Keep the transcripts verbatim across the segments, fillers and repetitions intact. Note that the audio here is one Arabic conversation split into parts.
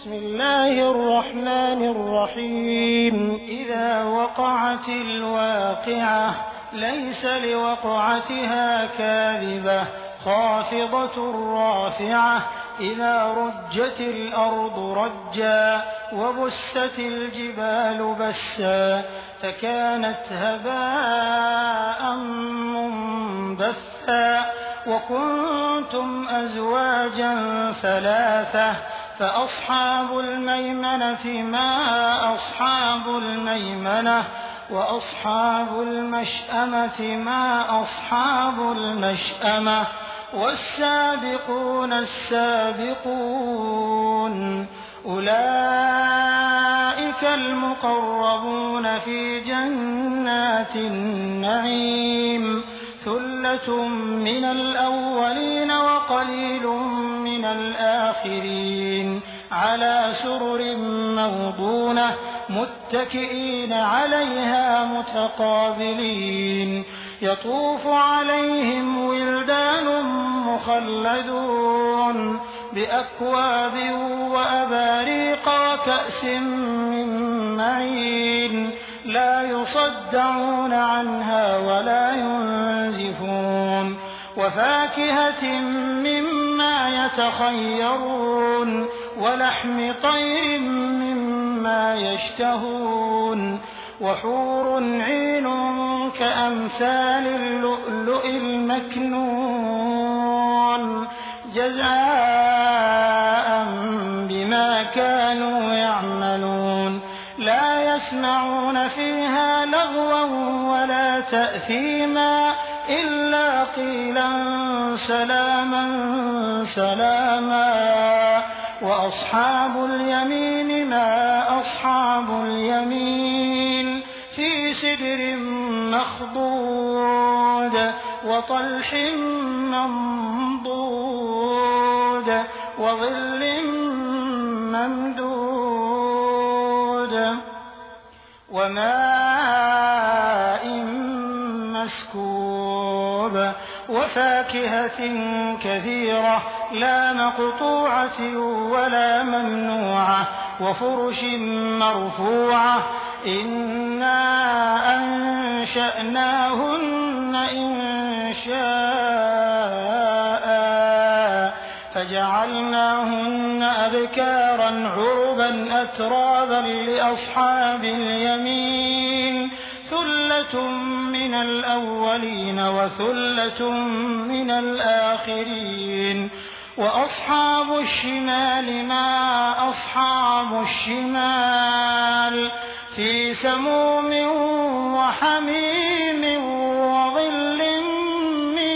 بسم الله الرحمن الرحيم إذا وقعت الواقعة ليس لوقعتها كاذبة خافضة رافعة إذا رجت الأرض رجا وبست الجبال بسا فكانت هباء منبثا وكنتم أزواجا ثلاثة فأصحاب الميمنة ما أصحاب الميمنة وأصحاب المشأمة ما أصحاب المشأمة والسابقون السابقون أولئك المقربون في جنات النعيم ثلة من الأولين وقليل من الآخرين على سرر موضونة متكئين عليها متقابلين يطوف عليهم ولدان مخلدون بأكواب وأباريق وكأس من معين لا يصدعون عنها ولا ينزفون وفاكهة مما يتخيرون ولحم طير مما يشتهون وحور عين كأمثال اللؤلؤ المكنون جزاء بما كانوا يعملون لا يسمعون فيها لغوا ولا تأثيما إلا قيلا سلاما سلاما وأصحاب اليمين ما أصحاب اليمين في سدر مخضود وطلح منضود وظل ممدود وماء مسكوب وفاكهة كثيرة لا مقطوعة ولا ممنوعة وفرش مرفوعة إنا أنشأناهن إنشاء فجعلناهن أبكارا عربا أترابا لأصحاب اليمين ثلة من الأولين وثلة من الآخرين وأصحاب الشمال ما أصحاب الشمال في سموم وحميم وظل من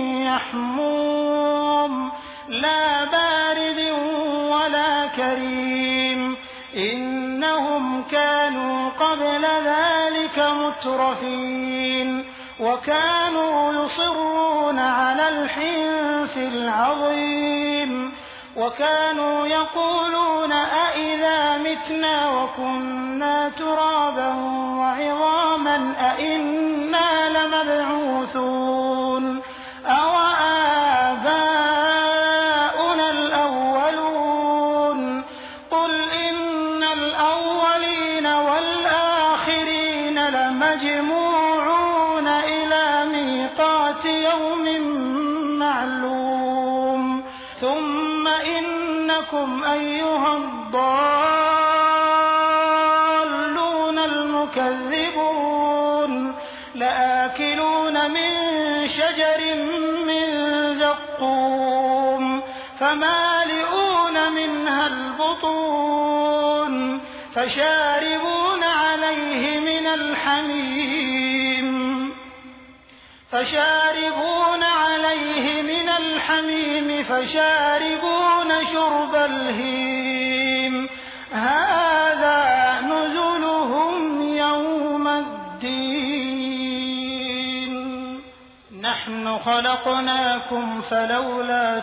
يحموم لا بارد ولا كريم إنهم كانوا قبل ذلك مترفين وكانوا يصرون على الحنث العظيم وكانوا يقولون أئذا متنا وكنا ترابا وعظاما أئنا لمبعوثون أوآباؤنا الأولون قل إن الأولين والآخرين لمجموعون إلى ميقات يوم معلوم ثم إنكم أيها الضالون المكذبون لآكلون من شجر من زقوم فمالئون منها البطون فشاربون عليه من الحميم فشاربون عليه من الحميم فشاربون شرب الهيم هذا نزلهم يوم الدين نحن خلقناكم فلولا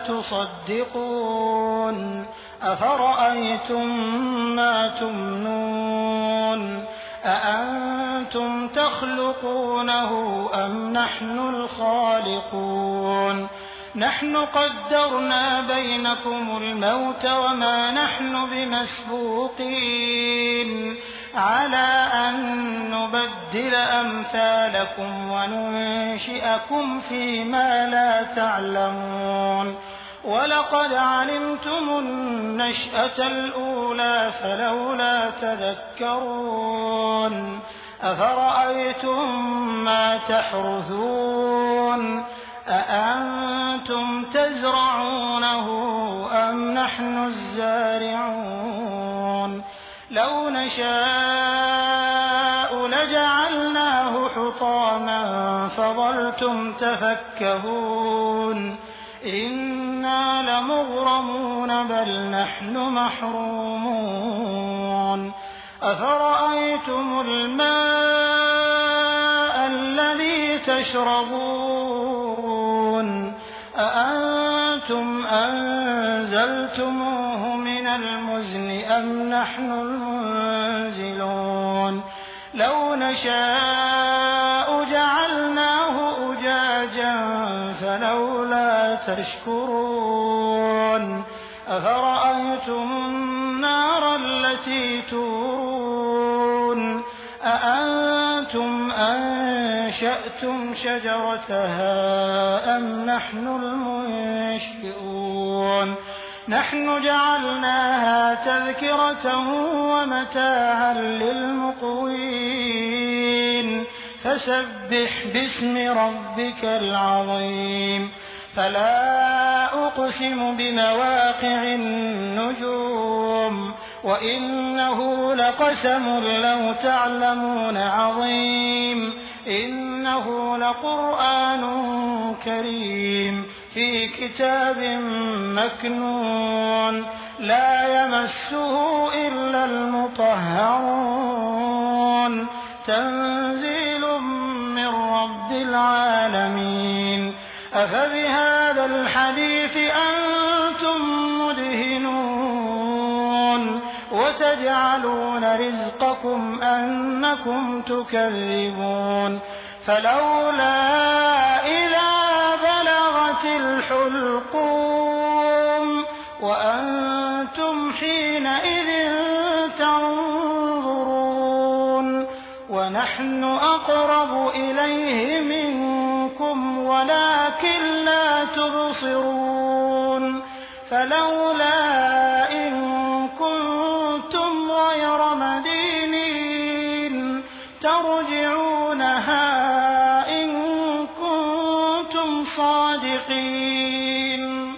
تصدقون أفرأيتم ما تمنون أأنتم تخلقونه أم نحن الخالقون نحن قدرنا بينكم الموت وما نحن بمسبوقين على أن نبدل أمثالكم وننشئكم فيما لا تعلمون ولقد علمتم النشأة الأولى فلولا تذكرون أفرأيتم ما تحرثون أأنتم تزرعونه أم نحن الزارعون لو نشاء لجعلناه حطاما فظلتم تفكهون إنا لمغرمون بل نحن محرومون أفرأيتم الماء الذي تشربون أأنتم أنزلتموه من المزن أم نحن المنزلون لو نشاء جعلناه أجاجا فلولا تشكرون أفرأيتم النار التي تورون أأنتم أنشأتم شجرتها أم نحن المنشئون نحن جعلناها تذكرة ومتاعا للمقوين فسبح باسم ربك العظيم فلا أقسم بمواقع النجوم وإنه لقسم لو تعلمون عظيم إنه لقرآن كريم في كتاب مكنون لا يمسه إلا المطهرون تنزيل من رب العالمين أفبهذا الحديث أنتم مدهنون وتجعلون رزقكم أنكم تكذبون فلولا إذا بلغت الحلقوم وأنتم حينئذ تنظرون ونحن أقرب إليه منكم ولكن لا تبصرون فلولا إن كنتم غير مدينين ترجعونها إن كنتم صادقين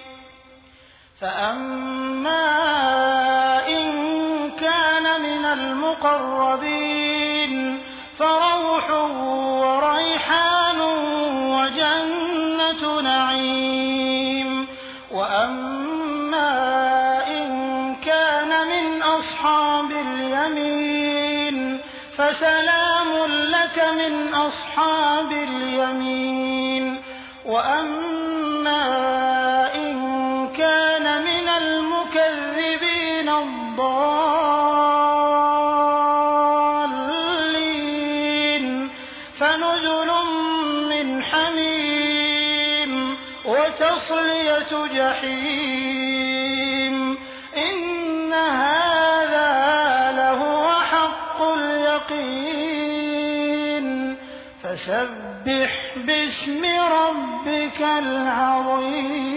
فأما إن كان من المقربين فروح وريحان وجنة نعيم وأما إن كان من أصحاب اليمين فسلام لك من أصحاب اليمين وأما إن كان من المكذبين الضالين فنزل من حميم وتصلية جحيم إن هذا لهو حق اليقين فسبح باسم ربك العظيم